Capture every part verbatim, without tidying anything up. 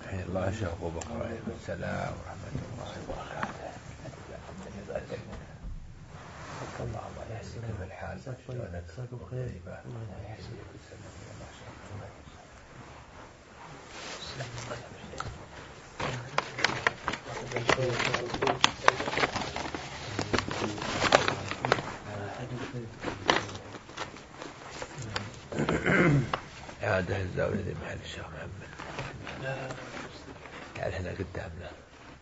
حيا الله شيخ أبو بكر عليه السلام ورحمة الله وبركاته. الله الله يحسنك في الحال شلونك طيبة الله يحسنك ويسلمك ما شاء الله. هذا الزاوية ذي محل الشيخ محمد يعني احنا قدامنا.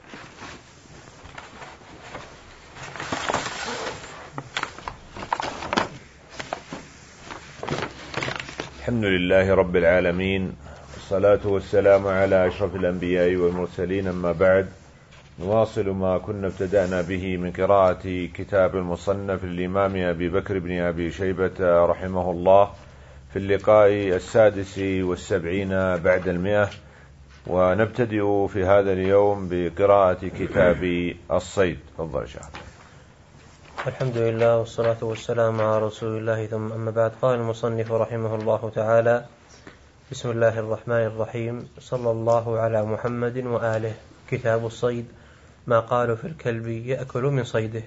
الحمد لله رب العالمين، والصلاة والسلام على أشرف الأنبياء والمرسلين، أما بعد، نواصل ما كنا ابتدأنا به من قراءة كتاب المصنف للإمام أبي بكر بن أبي شيبة رحمه الله في اللقاء السادس والسبعين بعد المئة، ونبتدئ في هذا اليوم بقراءة كتاب الصيد. تفضل شيخ. الحمد لله والصلاة والسلام على رسول الله، ثم أما بعد. قال المصنف رحمه الله تعالى: بسم الله الرحمن الرحيم، صلى الله على محمد وآله. كتاب الصيد، ما قالوا في الكلب يأكل من صيده.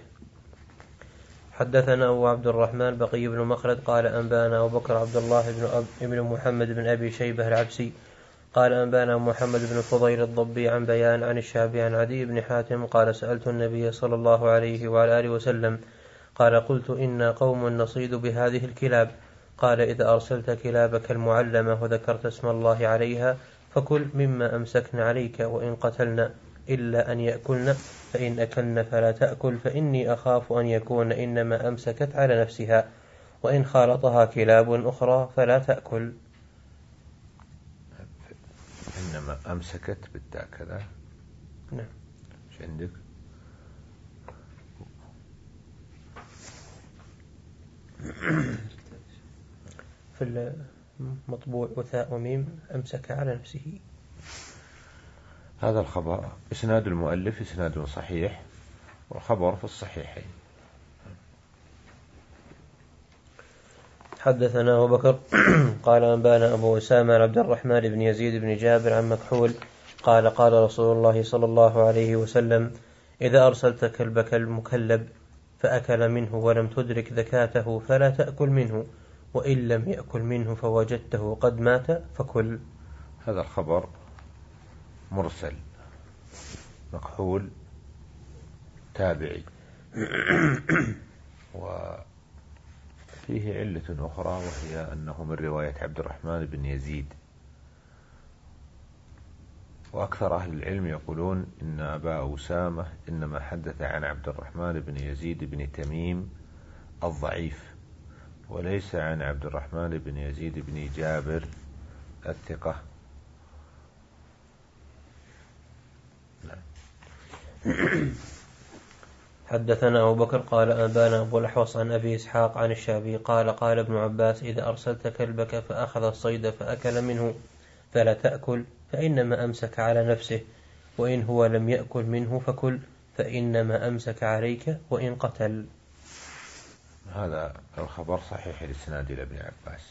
حدثنا أبو عبد الرحمن بقي بن مخلد قال أنبانا أبو بكر عبد الله بن, أب بن محمد بن أبي شيبة العبسي قال أنبانا محمد بن فضيل الضبي عن بيان عن الشعبي عن عدي بن حاتم قال سألت النبي صلى الله عليه وعلى آله وسلم قال قلت إنا قوم نصيد بهذه الكلاب، قال إذا أرسلت كلابك المعلمة وذكرت اسم الله عليها فكل مما أمسكن عليك، وإن قتلنا إلا أن يأكلن، فإن أكلن فلا تأكل، فإني أخاف أن يكون إنما أمسكت على نفسها، وإن خالطها كلاب أخرى فلا تأكل. إنما أمسكت بالتاء كذا. نعم. إيش عندك؟ في المطبوع وثاء وميم أمسك على نفسه. هذا الخبر إسناد المؤلف إسناد صحيح، والخبر في الصحيحين. حدثنا أبو بكر قال أنبانا أبو أسامة عبد الرحمن بن يزيد بن جابر عن مكحول قال قال رسول الله صلى الله عليه وسلم: إذا أرسلت كلبك المكلب فأكل منه ولم تدرك ذكاته فلا تأكل منه، وإن لم يأكل منه فوجدته قد مات فكل. هذا الخبر مرسل، مكحول تابعي، وفيه علة أخرى وهي أنه من رواية عبد الرحمن بن يزيد، وأكثر أهل العلم يقولون إن أبا أسامة إنما حدث عن عبد الرحمن بن يزيد بن تميم الضعيف، وليس عن عبد الرحمن بن يزيد بن جابر الثقة. حدثنا أبو بكر قال أنبانا أبو الأحوص عن أبي إسحاق عن الشعبي قال قال ابن عباس: إذا أرسلت كلبك فأخذ الصيد فأكل منه فلا تأكل، فإنما أمسك على نفسه، وإن هو لم يأكل منه فكل، فإنما أمسك عليك وإن قتل. هذا الخبر صحيح الإسناد إلى ابن عباس.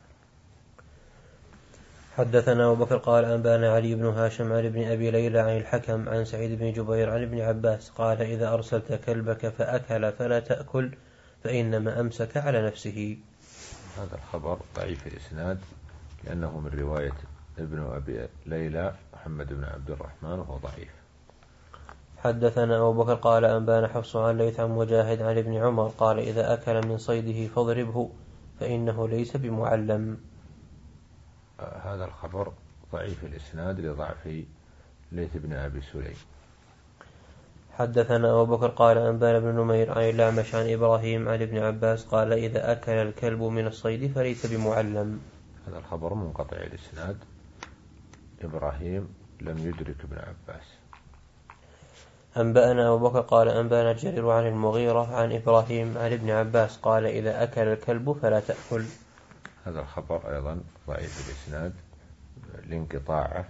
حدثنا أبو بكر قال أنبانا علي بن هاشم عن ابن أبي ليلى عن الحكم عن سعيد بن جبير عن ابن عباس قال: إذا أرسلت كلبك فأكل فلا تأكل، فإنما أمسك على نفسه. هذا الخبر ضعيف الإسناد لأنه من رواية ابن أبي ليلى محمد بن عبد الرحمن وهو ضعيف. حدثنا أبو بكر قال أنبانا حفص عن ليث عن مجاهد عن ابن عمر قال: إذا أكل من صيده فاضربه فإنه ليس بمعلم. هذا الخبر ضعيف الإسناد لضعف ليث بن أبي سليم. حدثنا أبو بكر قال أنبانا بن نمير عن الأعمش عن إبراهيم عن ابن عباس قال: إذا أكل الكلب من الصيد فليس بمعلم. هذا الخبر منقطع الإسناد، إبراهيم لم يدرك ابن عباس. أنبأنا أبو بكر قال أنبانا جرير عن المغيرة عن إبراهيم عن ابن عباس قال: إذا أكل الكلب فلا تأكل. هذا الخبر أيضا ضعيف الإسناد لانقطاعه،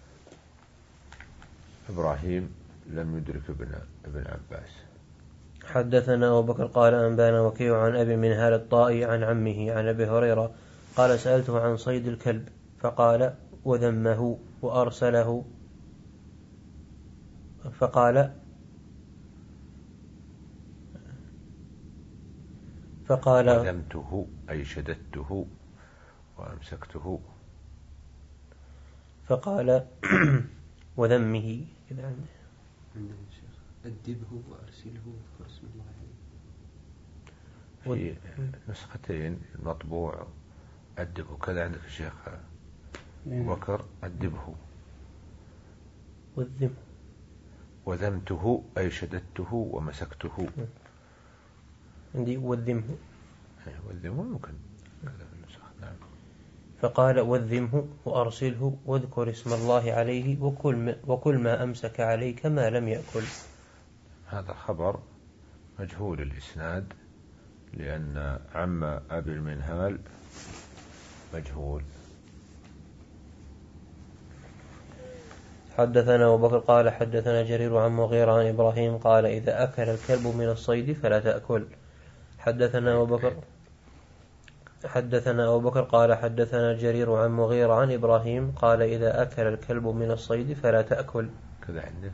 إبراهيم لم يدرك ابن ابن عباس. حدثنا أبو بكر قال أنبانا وكيع عن أبي منهال الطائي عن عمه عن أبي هريرة قال: سألته عن صيد الكلب فقال: وذمه وأرسله فقال فقال وذمته أي شددته وأمسكته. فقال وذمه إذا عنده عندنا الشيخ أدبه وأرسله واذكر اسم الله عليه. في نسختين المطبوع أدبه كذا عندك الشيخ بكر أدبه وذمه وذمته أي شددته ومسكته. عندي وذمه وذمه ممكن كذا في النسخ. نعم. فقال وذمه وأرسله واذكر اسم الله عليه وكل ما, وكل ما أمسك عليك ما لم يأكل. هذا خبر مجهول الإسناد لأن عم أبي المنهال مجهول. حدثنا أبو بكر قال حدثنا جرير عن مغيرة عن إبراهيم قال إذا أكل الكلب من الصيد فلا تأكل. حدثنا أبو بكر حدثنا أبو بكر قال حدثنا جرير عن مغيرة عن إبراهيم قال إذا أكل الكلب من الصيد فلا تأكل. كذا عندك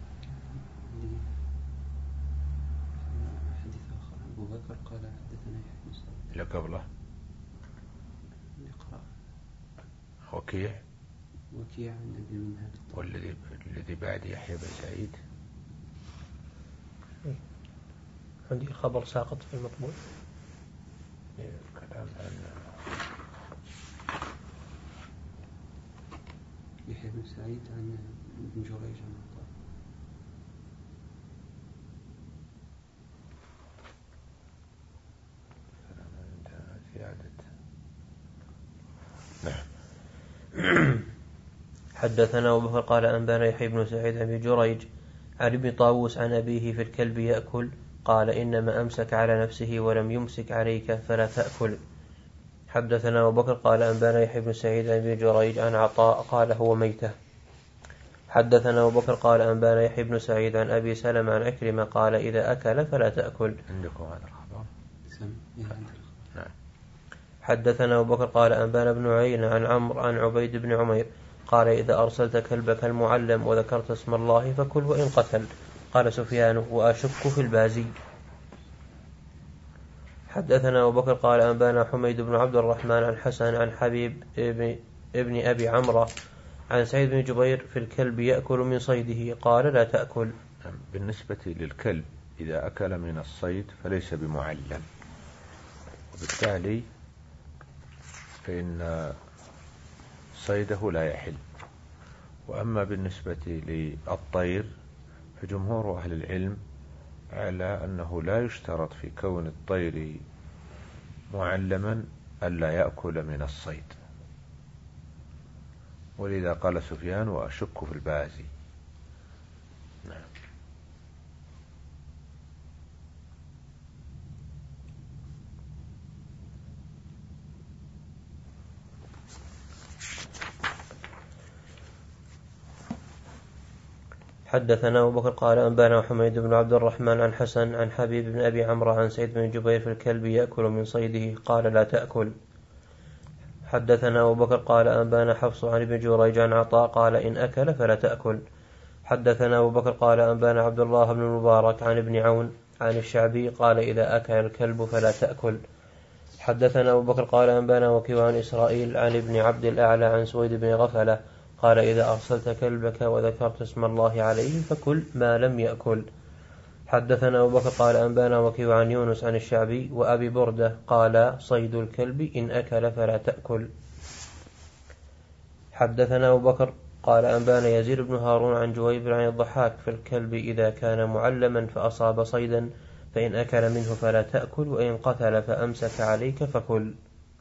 حديث آخر أبو بكر قال حدثنا يحيى بن سعيد لا قبله نقرأ وكيع وكيع عن أبي المنهال والذي الذي بعد يحيى بن سعيد. عندي الخبر ساقط في المطبوع. كلام عن يحيى بن سعيد عن ابن جريج عن عطاء. نعم. حدثنا أبو بكر قال أنبانا يحيى بن سعيد عن ابن جريج عن ابن طاووس عن أبيه في الكلب يأكل قال إنما أمسك على نفسه ولم يمسك عليك فلا تأكل. حدثنا أبو بكر قال أنبانا يحيى بن سعيد عن ابن جريج عن عطاء قال هو ميتة. حدثنا أبو بكر قال أنبانا يحيى بن سعيد عن أبي سلمة عن عكرمة قال إذا أكل فلا تأكل. عندكم هذا الخبر؟ نعم. حدثنا أبو بكر قال أنبانا بن عيينة عن عمرو عن عبيد بن عمير قال إذا أرسلت كلبك المعلم وذكرت اسم الله فكل وإن قتل. قال سفيان وأشك في البازي. حدثنا أبو بكر قال أنبانا حميد بن عبد الرحمن عن حسن عن حبيب ابن أبي عمرة عن سعيد بن جبير في الكلب يأكل من صيده قال لا تأكل. بالنسبة للكلب إذا أكل من الصيد فليس بمعلم وبالتالي فإن صيده لا يحل. وأما بالنسبة للطير فجمهور أهل العلم على أنه لا يشترط في كون الطير معلما ألا يأكل من الصيد، ولذا قال سفيان وأشك في البازي. نعم. حدثنا أبو بكر قال أنبانا حميد بن عبد الرحمن عن حسن عن حبيب بن أبي عمرو عن سعيد بن جبير في الكلب يأكل من صيده قال لا تأكل. حدثنا أبو بكر قال أنبانا حفص عن ابن جريج عن عطاء قال إن أكل فلا تأكل. حدثنا أبو بكر قال أنبانا عبد الله بن المبارك عن ابن عون عن الشعبي قال إذا أكل الكلب فلا تأكل. حدثنا أبو بكر قال أنبانا وكيع عن إسرائيل عن ابن عبد الأعلى عن سويد بن غفلة قال إذا أرسلت كلبك وذكرت اسم الله عليه فكل ما لم يأكل. حدثنا أبو بكر قال أنبانا وكيع عن يونس عن الشعبي وأبي بردة قال صيد الكلب إن أكل فلا تأكل. حدثنا أبو بكر قال أنبانا يزيد بن هارون عن جويبر عن الضحاك في الكلب إذا كان معلما فأصاب صيدا فإن أكل منه فلا تأكل وإن قتل فأمسك عليك فكل.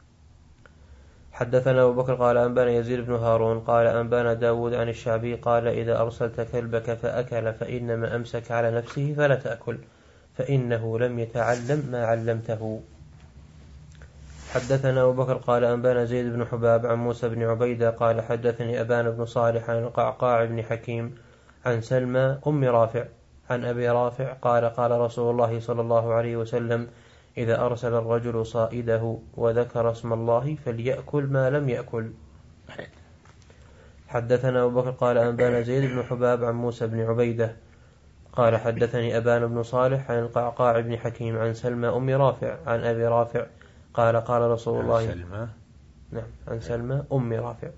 حدثنا أبو بكر قال أنبانا يزيد بن هارون قال أنبانا داود عن الشعبي قال إذا أرسلت كلبك فأكل فإنما أمسك على نفسه فلا تأكل فإنه لم يتعلم ما علمته. حدثنا أبو بكر قال أنبانا زيد بن حباب عن موسى بن عبيدة قال حدثني أبان بن صالح عن القعقاع بن حكيم عن سلمى أم رافع عن أبي رافع قال قال رسول الله صلى الله عليه وسلم إذا أرسل الرجل صائده وذكر اسم الله فليأكل ما لم يأكل. حدثنا أبو بكر قال أنبانا زيد بن حباب عن موسى بن عبيدة قال حدثني أبان بن صالح عن القعقاع بن حكيم عن سلمى أم رافع عن أبي رافع قال قال رسول الله سلمى نعم عن سلمى أم رافع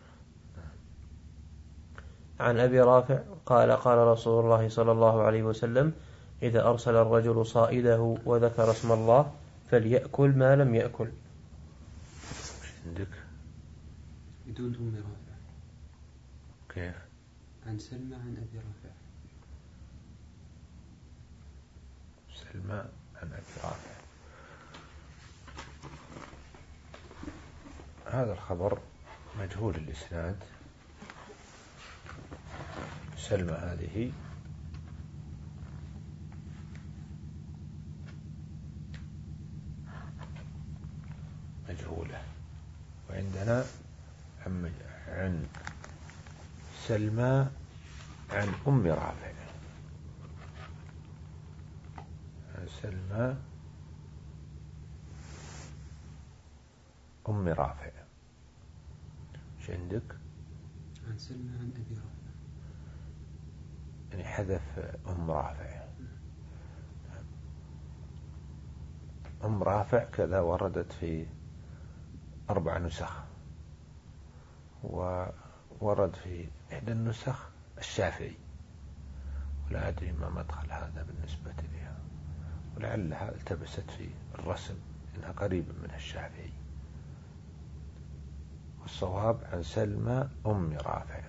عن أبي رافع قال قال رسول الله صلى الله عليه وسلم إذا أرسل الرجل صائده وذكر اسم الله فليأكل ما لم يأكل. عندك بدون أم رافع. كيف؟ عن سلمى عن أبي رافع. سلمى عن أبي رافع. هذا الخبر مجهول الإسناد. سلمى هذه مجهولة، وعندنا عن سلمى عن أم رافع عن سلمى أم رافع. ايش عندك؟ عن سلمى عن أبي رافع، يعني حذف أم رافع. أم رافع كذا وردت في أربع نسخ، وورد في إحدى النسخ الشافعي، ولا أدري ما مدخل هذا بالنسبة لها، ولعلها التبست في الرسم إنها قريبة من الشافعي. والصواب عن سلمى أم رافع.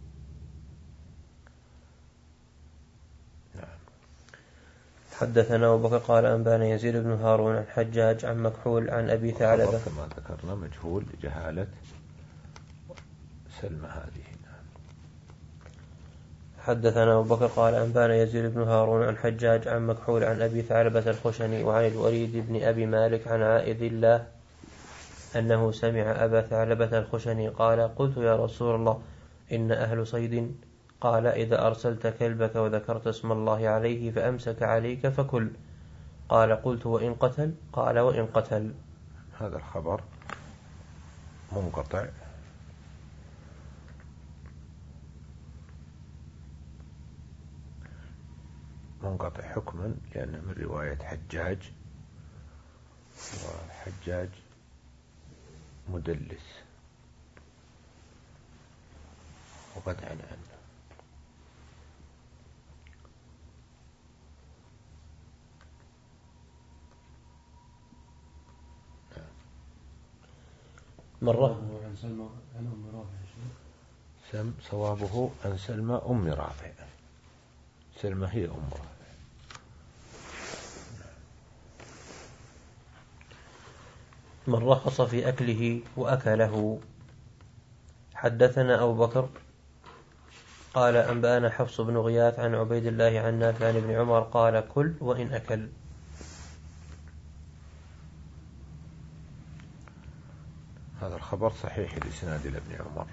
نعم. حدثنا أبو بكر قال أنبانا يزيد بن هارون عن حجاج عن مكحول عن أبي ثعلبة كما ذكرنا مجهول لجهالة سلمى هذه. حدثنا أبو بكر قال أنبانا يزيد بن هارون عن حجاج عن مكحول عن أبي ثعلبة الخشني وعن الوليد بن أبي مالك عن عائذ الله أنه سمع أبا ثعلبة الخشني قال قلت يا رسول الله إن أهل صيد قال إذا أرسلت كلبك وذكرت اسم الله عليه فأمسك عليك فكل. قال قلت وإن قتل؟ قال وإن قتل. هذا الخبر منقطع، منقطع حكما لأنه من رواية حجاج، وحجاج مدلس وقد عن عنه. مرة عن سلمى عن أم رافع. سم صوابه عن سلمى أم رافع. سلمى هي أم رافع. من رخص في أكله وأكله. حدثنا أبو بكر قال أنبأنا حفص بن غياث عن عبيد الله عن نافع عن ابن عمر قال كل وإن أكل. هذا الخبر صحيح الإسناد إلى ابن عمر.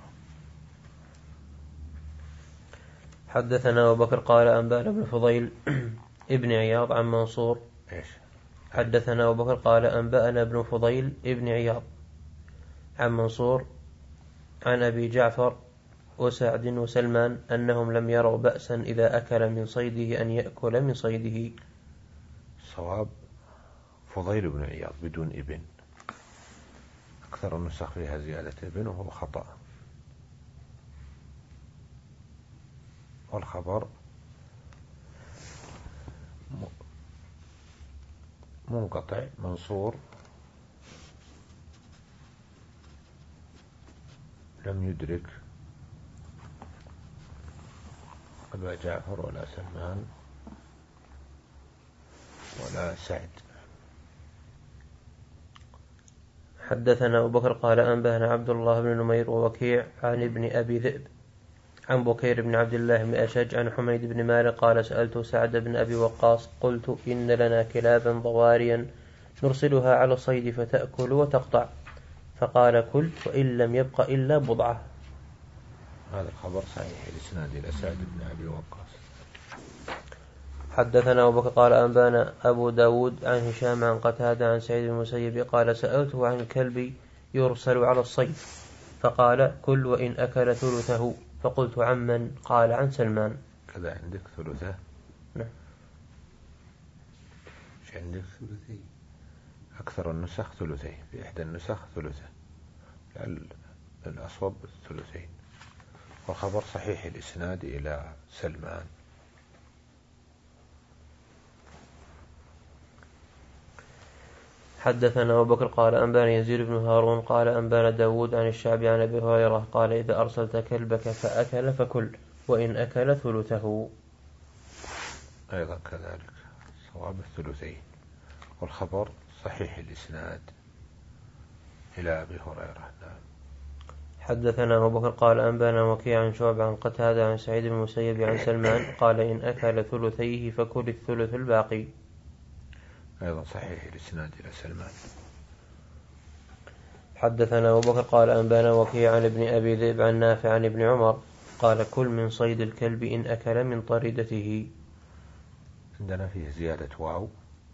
حدثنا أبو بكر قال أنبأنا ابن فضيل ابن عياض عن منصور. إيش؟ حدثنا أبو بكر قال أنبأنا ابن فضيل ابن عياض عن منصور عن أبي جعفر وسعد وسلمان أنهم لم يروا بأسا إذا أكل من صيده أن يأكل من صيده. صواب فضيل بن عياض بدون ابن، أكثر النسخ فيها زيادة ابن وهو خطأ. والخبر منقطع. منصور لم يدرك أبا جعفر ولا سلمان ولا سعد. حدثنا أبو بكر قال أنبأنا عبد الله بن نمير ووكيع عن ابن أبي ذئب عن بكير بن عبد الله بن أشج عن حميد بن مالك قال سألت سعد بن أبي وقاص قلت إن لنا كلابا ضواريا نرسلها على الصيد فتأكل وتقطع، فقال كل وإن لم يبق إلا بضعة. هذا الخبر صحيح الإسناد إلى سعد بن أبي وقاص. حدثنا أبو بكر قال أنبانا أبو داود عن هشام عن قتادة عن سعيد بن المسيب قال سألته عن الكلب يرسل على الصيد فقال كل وإن أكل ثلثه. فقلت عمن؟ قال عن سلمان. كذا عندك ثلثه؟ نعم. ايش عندك؟ ثلثين. أكثر النسخ ثلثين، في إحدى النسخ ثلثه، الأصوب ثلثين. والخبر صحيح الإسناد إلى سلمان. حدثنا أبو بكر قال أنبانا يزيد بن هارون قال أنبانا داود عن الشعبي عن أبي هريرة قال إذا أرسلت كلبك فأكل فكل وإن أكل ثلثه. أيضا كذلك صواب الثلثين، والخبر صحيح الإسناد إلى أبي هريرة. نعم. حدثنا أبو بكر قال أنبانا وكيع عن شعبة عن قتادة عن سعيد بن المسيب عن سلمان قال إن أكل ثلثيه فكل الثلث الباقي. أيضا صحيح الإسناد إلى سلمان. حدثنا أبو بكر قال أنبانا وكيع عن ابن أبي ذئب عن نافع عن ابن عمر قال كل من صيد الكلب إن أكل من طريدته. عندنا فيه زيادة واو،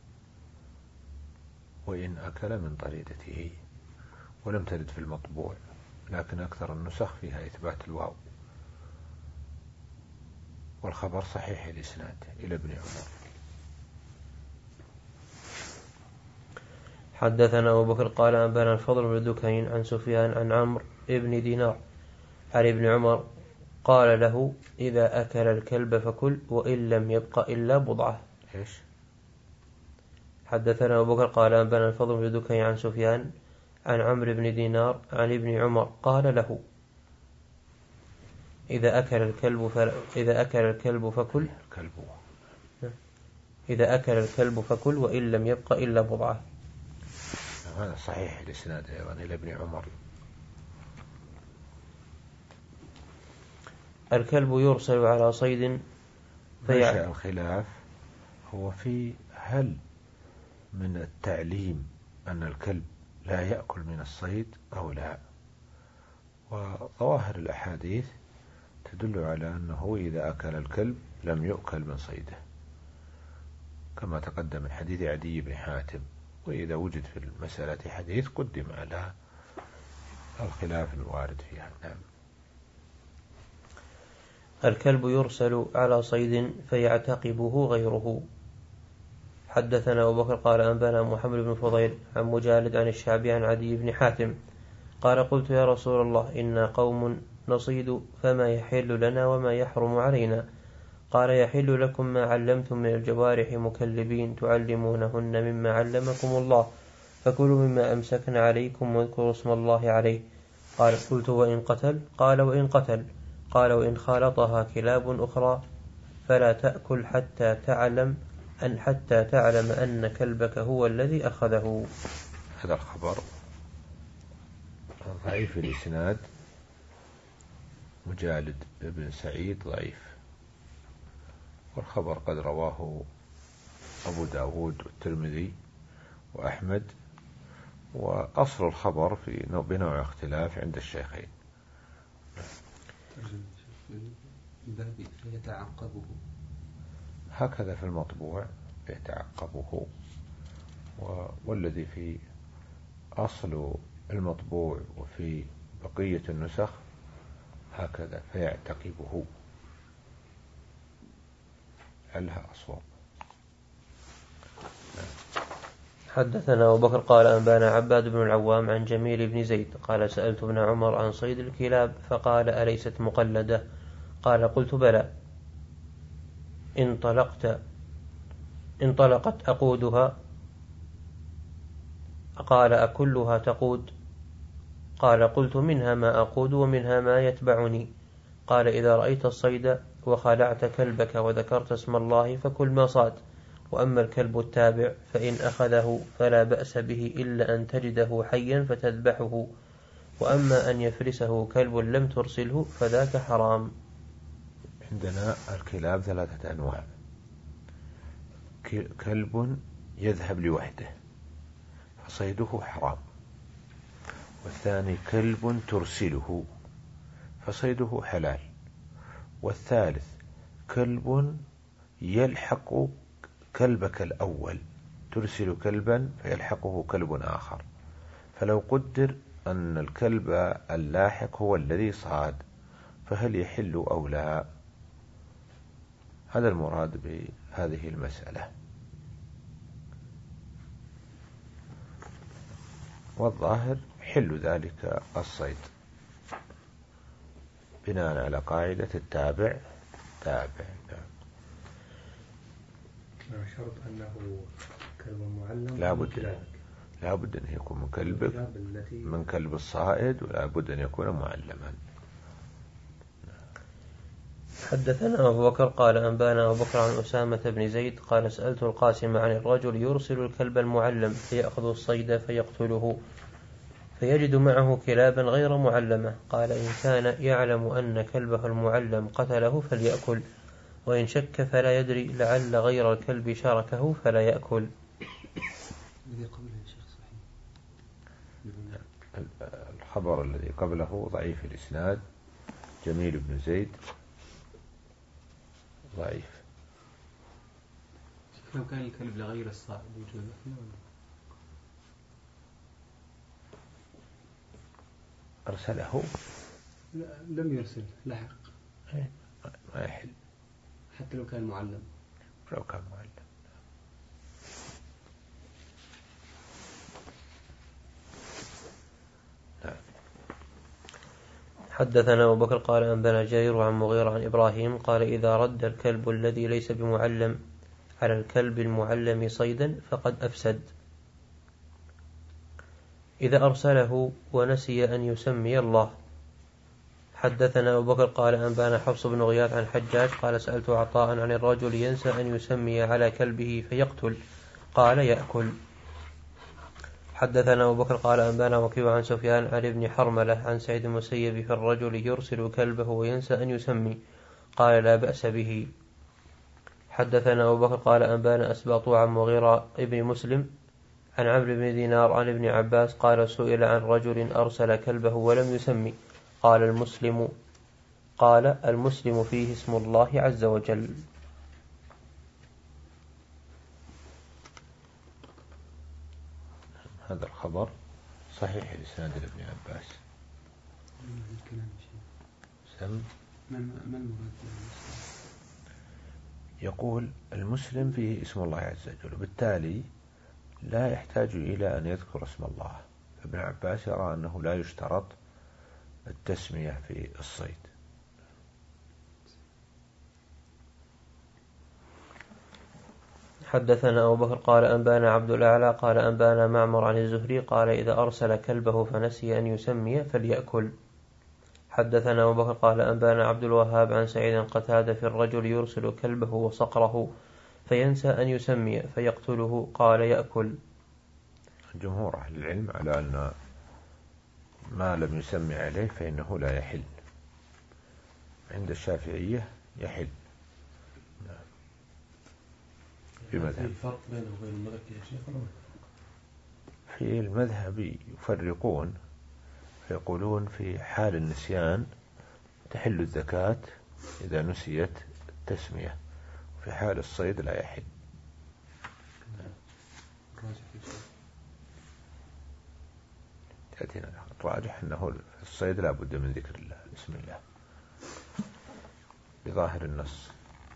وإن أكل من طريدته، ولم ترد في المطبوع، لكن أكثر النسخ فيها إثبات الواو. والخبر صحيح الإسناد إلى ابن عمر. حدثنا أبو بكر قال أنبانا الفضل بن دكين عن سفيان عن عمرو ابن دينار عن ابن عمر قال له إذا أكل الكلب فكل وإن لم يبق إلا بضعة. إيش؟ حدثنا أبو بكر قال أنبانا الفضل بن دكين عن سفيان عن عمرو بن دينار عن ابن عمر قال له إذا أكل الكلب ف... إذا أكل الكلب فكل الكلب إذا أكل الكلب فكل وإن لم يبق إلا بضعة. هذا صحيح الإسناد أيضا إلى ابن عمر. الكلب يرسل على صيد فيع الخلاف هو في هل من التعليم أن الكلب لا يأكل من الصيد أو لا. وظواهر الأحاديث تدل على أنه إذا أكل الكلب لم يؤكل من صيده، كما تقدم من حديث عدي بن حاتم. وإذا وجد في المسألة حديث قدم على الخلاف الوارد فيها. نعم. الكلب يرسل على صيد فيعتقبه غيره. حدثنا أبو بكر قال أنبانا محمد بن فضيل عن مجالد عن الشعبي عن عدي بن حاتم قال قلت يا رسول الله إنا قوم نصيد فما يحل لنا وما يحرم علينا. قال يحل لكم ما علمتم من الجوارح مكلبين تعلمونهن مما علمكم الله فكلوا مما أمسكن عليكم واذكروا اسم الله عليه. قال قلت وإن قتل؟ قال وإن قتل. قال وإن خالطها كلاب أخرى فلا تأكل حتى تعلم أن حتى تعلم أن كلبك هو الذي أخذه. هذا الخبر ضعيف الإسناد، مجالد ابن سعيد ضعيف، والخبر قد رواه أبو داود والترمذي وأحمد، وأصل الخبر في بنوع اختلاف عند الشيخين. فيتعقبه هكذا في المطبوع يتعقبه، والذي في أصل المطبوع وفي بقية النسخ هكذا فيعتقبه، علها أصواب. حدثنا أبو بكر قال أنبانا عباد بن العوام عن جميل بن زيد قال سألت ابن عمر عن صيد الكلاب فقال أليست مقلدة؟ قال قلت بلى. انطلقت انطلقت أقودها؟ قال أكلها تقود؟ قال قلت منها ما أقود ومنها ما يتبعني. قال إذا رأيت الصيد وخلعت كلبك وذكرت اسم الله فكل ما صاد، وأما الكلب التابع فإن أخذه فلا بأس به إلا أن تجده حيا فتذبحه، وأما أن يفرسه كلب لم ترسله فذاك حرام. عندنا الكلاب ثلاثة أنواع: كلب يذهب لوحده فصيده حرام، والثاني كلب ترسله فصيده حلال، والثالث كلب يلحق كلبك الأول، ترسل كلبا فيلحقه كلب آخر، فلو قدر أن الكلب اللاحق هو الذي صاد، فهل يحل أو لا؟ هذا المراد بهذه المسألة. والظاهر حل ذلك الصيد بناء على قاعدة التابع تابع. شرط أنه كلب معلم لا بد لا بد أن يكون من كلبك من كلب الصائد، ولا بد أن يكون معلما. حدثنا أبو بكر قال أنبانا أبو بكر عن أسامة بن زيد قال سألت القاسم عن الرجل يرسل الكلب المعلم فيأخذ الصيد فيقتله فيجد معه كلابا غير معلمة، قال إن كان يعلم أن كلبه المعلم قتله فليأكل، وإن شك فلا يدري لعل غير الكلب شاركه فلا يأكل. الذي قبله يا شيخ صحيح. الخبر الذي قبله ضعيف الإسناد، جميل بن زيد ضعيف. لو كان الكلب لغير الصائد وجوده أرسله لم يرسل لحق ما يحل حتى لو كان معلم. لو كان معلم. حدثنا أبو بكر قال أنبانا جرير عن مغيرة عن إبراهيم قال إذا رد الكلب الذي ليس بمعلم على الكلب المعلم صيدا فقد أفسد. إذا أرسله ونسي أن يسمي الله. حدثنا أبو بكر قال أنبانا حفص بن غياث عن حجاج قال سألت عطاء عن الرجل ينسى أن يسمي على كلبه فيقتل، قال يأكل. حدثنا أبو بكر قال أنبانا وكيع عن سفيان عن ابن حرملة عن سعيد المسيب في الرجل يرسل كلبه وينسى أن يسمي، قال لا بأس به. حدثنا أبو بكر قال أنبانا أسباط عن مغيرة ابن مسلم عن عمرو بن دينار عن ابن عباس قال سئل عن رجل أرسل كلبه ولم يسمي، قال المسلم قال المسلم فيه اسم الله عز وجل. هذا الخبر صحيح الإسناد لابن عباس. سم يقول المسلم فيه اسم الله عز وجل، وبالتالي لا يحتاج إلى أن يذكر اسم الله. ابن عباس يرى أنه لا يشترط التسمية في الصيد. حدثنا أبو بكر قال أنبانا عبد الأعلى قال أنبانا معمر عن الزهري قال إذا أرسل كلبه فنسي أن يسمي فليأكل. حدثنا أبو بكر قال أنبانا عبد الوهاب عن سعيد قتادة في الرجل يرسل كلبه وصقره فينسى أن يسمي فيقتله، قال يأكل. جمهور أهل العلم على أن ما لم يسمي عليه فإنه لا يحل. عند الشافعية يحل. في مذهب الفرق بينه وبين المذكر يا شيخ؟ في المذهب يفرقون فيقولون في حال النسيان تحل الزكاة إذا نسيت التسمية، وفي حال الصيد لا يحل. تأتينا الراجح أنه في الصيد لا بد من ذكر الله بسم الله بظاهر النص.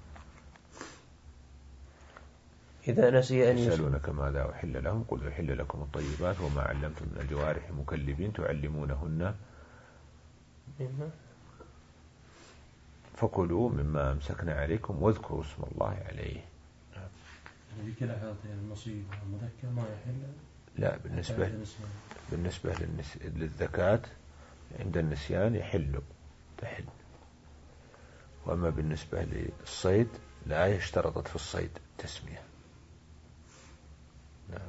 إذا نسي أن يسألونك ماذا أحل لهم قل أحل لكم الطيبات وما علمتم من الجوارح مكلبين تعلمونهن فكلوا مما أمسكنا عليكم واذكروا اسم الله عليه. يعني كلا حالتين النصيب والمذكر ما يحل. لا بالنسبة بالنسبة للزكاة عند النسيان يحل تحل، وأما بالنسبة للصيد لا يشترطت في الصيد التسمية. نعم.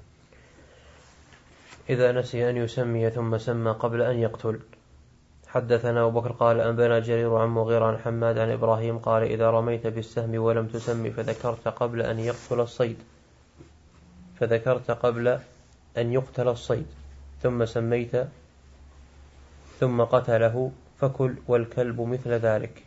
إذا نسي أن يسمي ثم سمى قبل أن يقتل. حدثنا أبو بكر قال أنبانا جرير عن مغيرة عن حماد عن إبراهيم قال إذا رميت بالسهم ولم تسمي فذكرت قبل أن يقتل الصيد فذكرت قبل أن يقتل الصيد ثم سميت ثم قتله فكل والكلب مثل ذلك.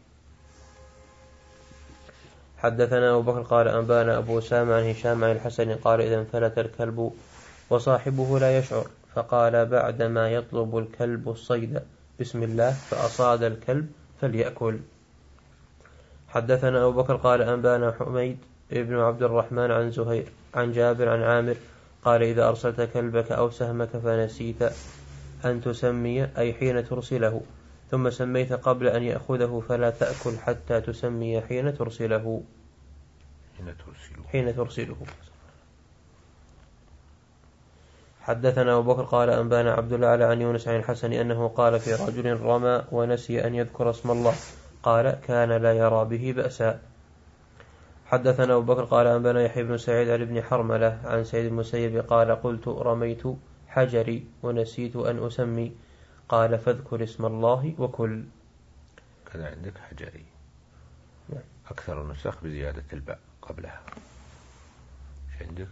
حدثنا أبو بكر قال أنبانا أبو أسامة عن هشام عن الحسن قال إذا انفلت الكلب وصاحبه لا يشعر فقال بعدما يطلب الكلب الصيد بسم الله فأصاد الكلب فليأكل. حدثنا أبو بكر قال أنبانا حميد ابن عبد الرحمن عن زهير عن جابر عن عامر قال إذا أرسلت كلبك أو سهمك فنسيت أن تسمي أي حين ترسله ثم سميت قبل أن يأخذه فلا تأكل حتى تسمي حين ترسله حين ترسله, حين ترسله. حدثنا أبو بكر قال أنبانا عبد الله عن يونس عن الحسن أنه قال في رجل رمى ونسي أن يذكر اسم الله قال كان لا يرى به بأسا. حدثنا أبو بكر قال أنبانا يحيى بن سعيد عن ابن حرملة عن سيد المسيب قال قلت رميت حجري ونسيت أن أسمي قال فاذكر اسم الله وكل. كذا عندك حجري أكثر النسخ بزيادة الباء قبلها. ايش عندك؟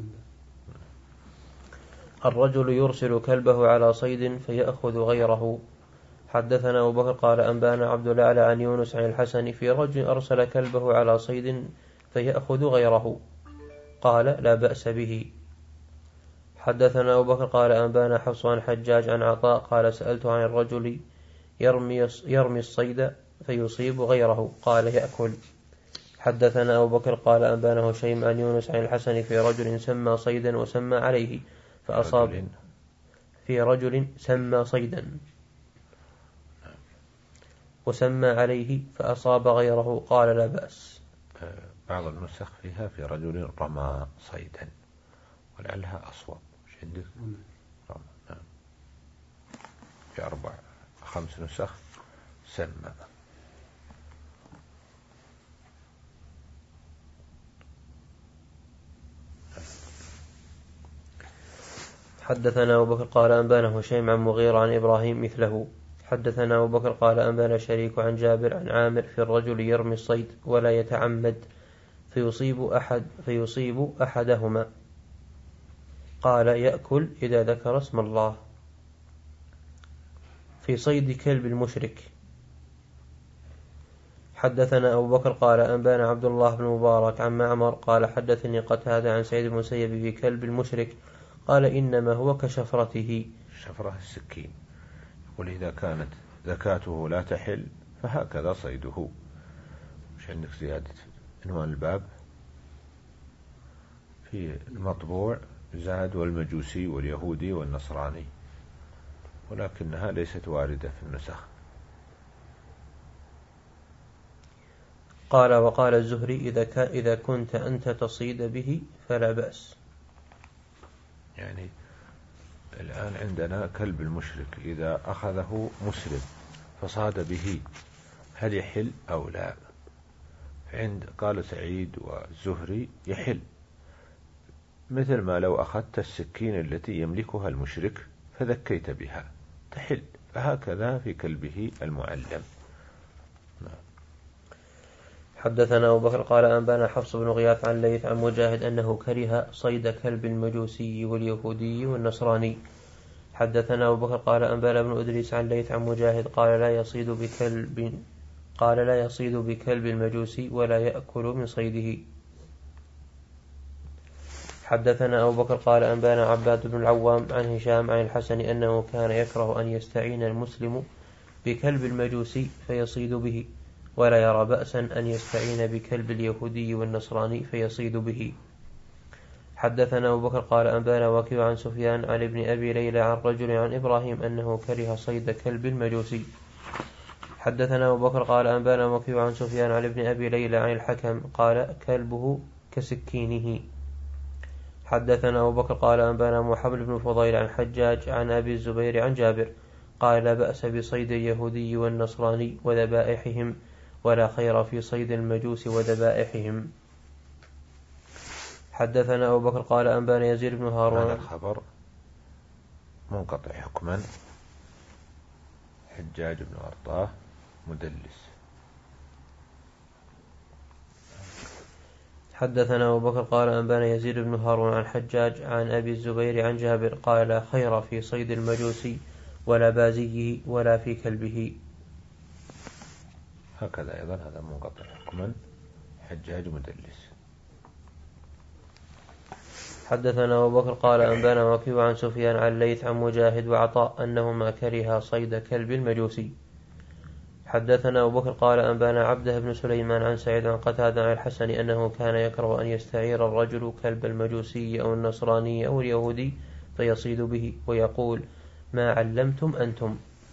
الرجل يرسل كلبه على صيد فيأخذ غيره. حدثنا أبو بكر قال أنبانا عبد الله عن يونس عن الحسن في رجل أرسل كلبه على صيد فيأخذ غيره قال لا بأس به. حدثنا أبو بكر قال أنبانا حفص عن حجاج عن عطاء قال سألت عن الرجل يرمي, يرمي الصيد فيصيب غيره قال يأكل. حدثنا أبو بكر قال أنبانا هشيم عن يونس عن الحسن في رجل سمى صيدا وسمى عليه فأصاب في رجل سمى صيدا وسمى عليه فأصاب غيره قال لا بأس. بعض النسخ فيها في رجل رمى صيدا ولعلها أصوب. ايش عندك؟ رمى. نعم. في أربع خمس نسخ سمى. حدثنا أبو بكر قال أنبانا هشيم عن مغيرة عن إبراهيم مثله. حدثنا أبو بكر قال أنبانا شريك عن جابر عن عامر في الرجل يرمي الصيد ولا يتعمد فيصيب أحد فيصيب أحدهما قال يأكل إذا ذكر اسم الله. في صيد كلب المشرك. حدثنا أبو بكر قال أنبانا عبد الله بن مبارك عن معمر قال حدثني قتادة عن سعيد المسيب في كلب المشرك قال إنما هو كشفرته. شفرة السكين. يقول إذا كانت ذكاته لا تحل فهكذا صيده. مش عندك زيادة عنوان الباب في المطبوع زاد والمجوسي واليهودي والنصراني ولكنها ليست واردة في النسخ. قال وقال الزهري إذا, إذا كنت أنت تصيد به فلا بأس. يعني الآن عندنا كلب المشرك إذا أخذه مسلم فصاد به هل يحل أو لا؟ عند قال سعيد والزهري يحل، مثل ما لو أخذت السكين التي يملكها المشرك فذكيت بها تحل، فهكذا في كلبه المعلم. حدثنا أبو بكر قال أنبانا حفص بن غياث عن ليث عن مجاهد أنه كره صيد كلب المجوسي واليهودي والنصراني. حدثنا أبو بكر قال أنبانا ابن أدريس عن ليث عن مجاهد قال لا يصيد بكلب قال لا يصيد بكلب المجوسي ولا يأكل من صيده. حدثنا أبو بكر قال أنبانا عباد بن العوام عن هشام عن الحسن أنه كان يكره أن يستعين المسلم بكلب المجوسي فيصيد به، ولا يرى بأسا أن يستعين بكلب اليهودي والنصراني فيصيد به. حدثنا أبو بكر قال أنبانا وكيع عن سفيان عن ابن أبي ليلى عن رجل عن إبراهيم أنه كره صيد كلب المجوسي. حدثنا أبو بكر قال أنبانا وكيع عن سفيان عن ابن أبي ليلى عن الحكم قال كلبه كسكينه. حدثنا أبو بكر قال أنبانا محمد بن فضيل عن حجاج عن أبي الزبير عن جابر قال لا بأس بصيد اليهودي والنصراني وذبائحهم، ولا خير في صيد المجوس وذبائحهم. حدثنا أبو بكر قال أنبانا يزيد بن هارون. هذا الخبر منقطع حكما، حجاج بن أرطاه مدلس. حدثنا أبو بكر قال أنبانا يزيد بن هارون عن حجاج عن أبي الزبير عن جابر قال لا خير في صيد المجوس ولا بازيه ولا في كلبه. هكذا أيضا هذا منقطع حكما، حجاج مدلس. حدثنا أبو بكر قال أنبانا وكيع عن سفيان عن الليث عن مجاهد وعطاء أنهما كرها صيد كلب المجوسي. حدثنا أبو بكر قال أنبانا عبده بن سليمان عن سعيد عن قتادة عن الحسن أنه كان يكره أن يستعير الرجل كلب المجوسي أو النصراني أو اليهودي فيصيد به ويقول ما علمتم أنتم.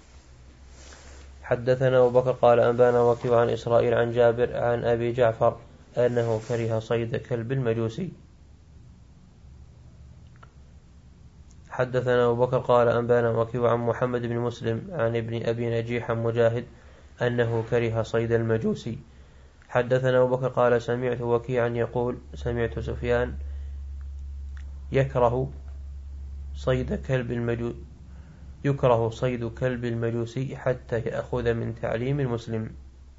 حدثنا أبو بكر قال أنبانا وكيع عن إسرائيل عن جابر عن أبي جعفر أنه كره صيد كلب المجوسي. حدثنا أبو بكر قال أنبانا وكيع عن محمد بن مسلم عن ابن أبي نجيح عن مجاهد أنه كره صيد المجوسي. حدثنا أبو بكر قال سمعت وكيعا يقول سمعت سفيان يكره صيد كلب المجوس يكره صيد كلب المجوسي حتى يأخذ من تعليم المسلم.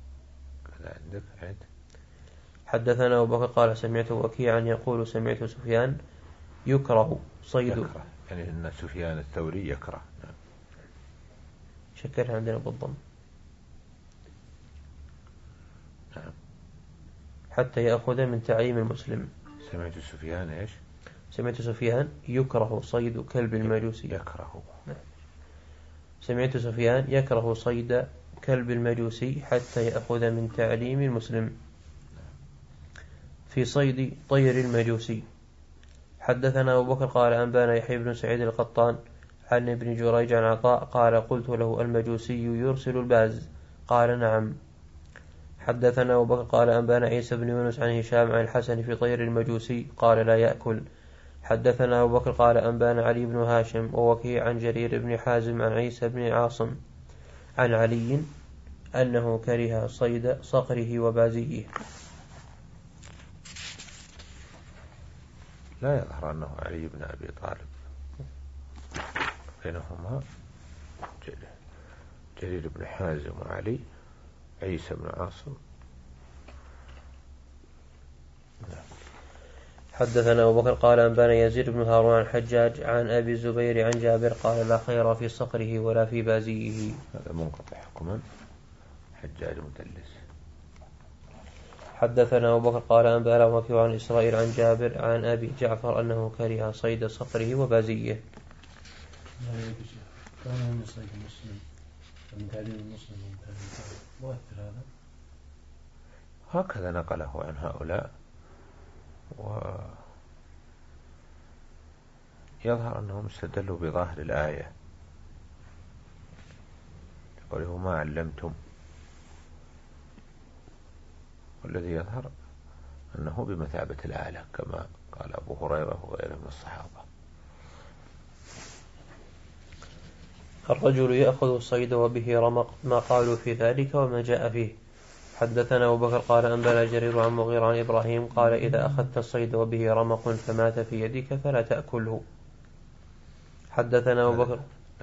حدثنا أبو بكر قال سمعت وكيعا يقول سمعت سفيان يكره صيد يكره يعني أن سفيان الثوري يكره. شكرها عندنا بالضم حتى يأخذ من تعليم المسلم. سمعت سفيان إيش؟ سمعت سفيان يكره صيد كلب المجوسي يكره. سمعت سفيان يكره صيد كلب المجوسي حتى يأخذ من تعليم المسلم في صيد طير المجوسي. حدثنا أبو بكر قال أنبانا يحيى بن سعيد القطان عن ابن جريج عن عطاء قال قلت له المجوسي يرسل الباز قال نعم. حدثنا أبو بكر قال أنبانا عيسى بن يونس عن هشام عن الحسن في طير المجوسي قال لا يأكل. حدثنا أبو بكر قال أنبانا علي بن هاشم ووكيع عن جرير بن حازم عن عيسى بن عاصم عن علي أنه كره صيد صقره وبازيه. لا يظهر أنه علي بن أبي طالب بينهما جرير بن حازم وعلي عيسى بن عاصم. حدثنا أبو بكر قال أنبانا يزيد بن هارون عن حجاج عن أبي الزبير عن جابر قال لا خير في صقره ولا في بازيه. هذا منقطع حكما حجاج مدلس. حدثنا أبو بكر قال أنبانا وكيع عن إسرائيل عن جابر عن أبي جعفر أنه كره صيد صقره وبازيه. كان من صيد المسلم من تعليم المسلم مؤثر هذا هكذا نقله عن هؤلاء ويظهر أنهم استدلوا بظاهر الآية يقوله ما علمتم والذي يظهر أنه بمثابة الآلة كما قال أبو هريرة وغيره من الصحابة. الرجل يأخذ الصيد وبه رمق ما قالوا في ذلك وما جاء فيه. حدثنا أبو بكر قال أنبانا جرير عن مغير عن إبراهيم قال إذا أخذت الصيد وبه رمق فمات في يدك فلا تأكله. حدثنا أبو بكر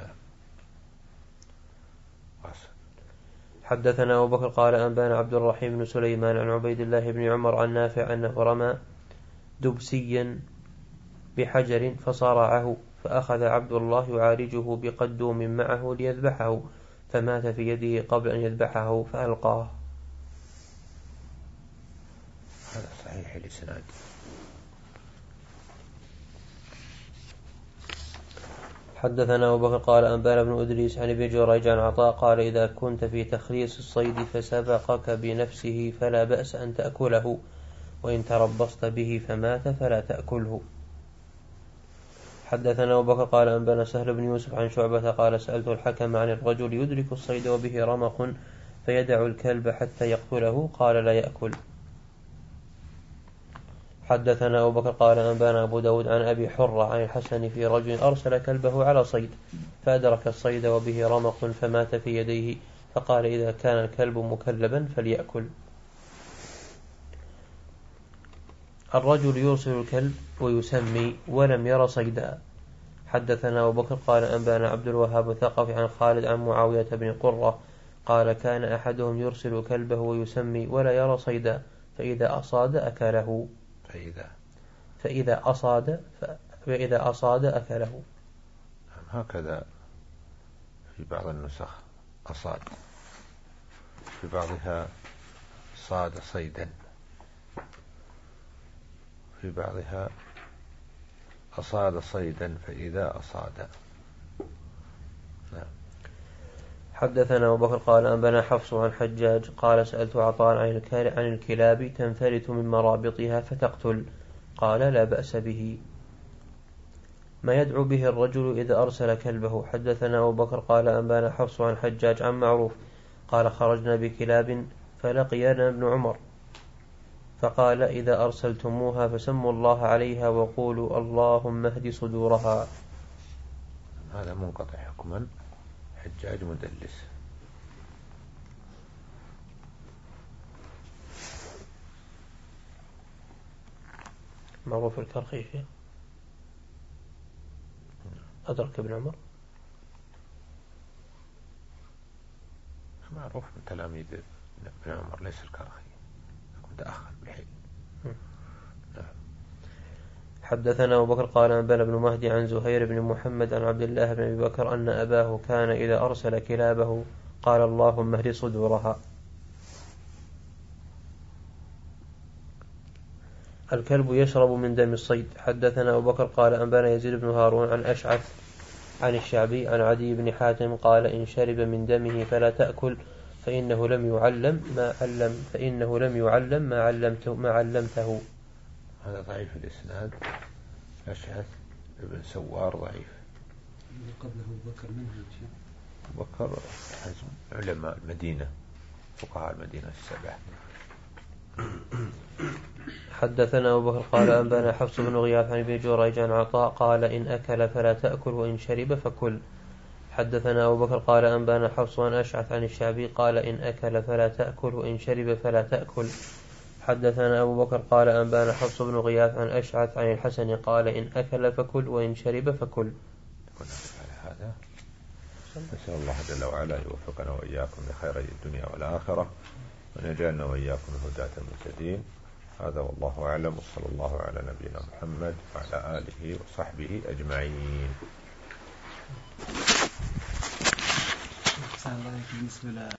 حدثنا أبو بكر قال أنبانا عبد الرحيم بن سليمان عن عبيد الله بن عمر عن نافع أنه رمى دبسيا بحجر فصارعه فأخذ عبد الله يعالجه بقدوم معه ليذبحه فمات في يده قبل أن يذبحه فألقاه. هذا صحيح الإسناد. حدثنا أبو بكر قال أنبانا بن أدريس عن ابن جريج عن عطاء قال إذا كنت في تخليص الصيد فسبقك بنفسه فلا بأس أن تأكله وإن تربصت به فمات فلا تأكله. حدثنا أبو بكر قال أنبانا سهل بن يوسف عن شعبة قال سألت الحكم عن الرجل يدرك الصيد وبه رمق فيدع الكلب حتى يقتله قال لا يأكل. حدثنا أبو بكر قال أنبانا أبو داود عن أبي حرة عن الحسن في رجل أرسل كلبه على صيد فأدرك الصيد وبه رمق فمات في يديه فقال إذا كان الكلب مكلبا فليأكل. الرجل يرسل الكلب ويسمي ولم ير صيدا. حدثنا أبو بكر قال أنبانا عبد الوهاب الثقفي عن خالد عن معاوية بن قرة قال كان أحدهم يرسل كلبه ويسمي ولا يرى صيدا فإذا أصاد أكله فإذا فإذا أصاد فإذا أصاد أكله. هكذا في بعض النسخ أصاد في بعضها صاد صيدا في بعضها أصاد صيدا فإذا أصاد. نعم. حدثنا أبو بكر قال أنبانا حفص عن حجاج قال سألت عطاء عن الكلاب تنفلت من مرابطها فتقتل قال لا بأس به. ما يدعو به الرجل إذا أرسل كلبه. حدثنا أبو بكر قال أنبانا حفص عن حجاج عن معروف قال خرجنا بكلاب فلقينا ابن عمر فقال إذا أرسلتموها فسموا الله عليها وقولوا اللهم اهد صدورها. هذا منقطع حكما، حجاج مدلس. معروف الكرخي أدرك ابن عمر، معروف من تلاميذ ابن عمر ليس الكرخي، متأخر بالحين. حدثنا أبو بكر قال أنبانا بن مهدي عن زهير بن محمد عن عبد الله بن أبي بكر أن أباه كان إذا أرسل كلابه قال اللهم اهد صدورها. الكلب يشرب من دم الصيد. حدثنا أبو بكر قال أنبانا يزيد بن هارون عن أشعث عن الشعبي عن عدي بن حاتم قال إن شرب من دمه فلا تأكل فإنه لم يعلم ما علم فإنه لم يعلم ما علمته ما علمته. هذا ضعيف الإسناد. أشعث ابن سوار ضعيف. قبله أبو بكر منه أبو بكر حزم علماء المدينة فقهاء المدينة السبعة. حدثنا أبو بكر قال أنبانا حفص بن غياث عن ابن جريج عن عطاء قال إن أكل فلا تأكل وإن شرب فكل. حدثنا أبو بكر قال أنبانا حفص عن أشعث عن الشعبي قال إن أكل فلا تأكل وإن شرب فلا تأكل. حدثنا أبو بكر قال أنبانا حفص بن غياث عن أشعث عن الحسن قال إن أكل فكل وإن شرب فكل. هذا نسأل الله جل وعلا يوفقنا وإياكم لخير الدنيا والآخرة وأن يجعلنا وإياكم هداة المهتدين. هذا والله أعلم، وصلى الله على نبينا محمد وعلى آله وصحبه أجمعين. بسم الله.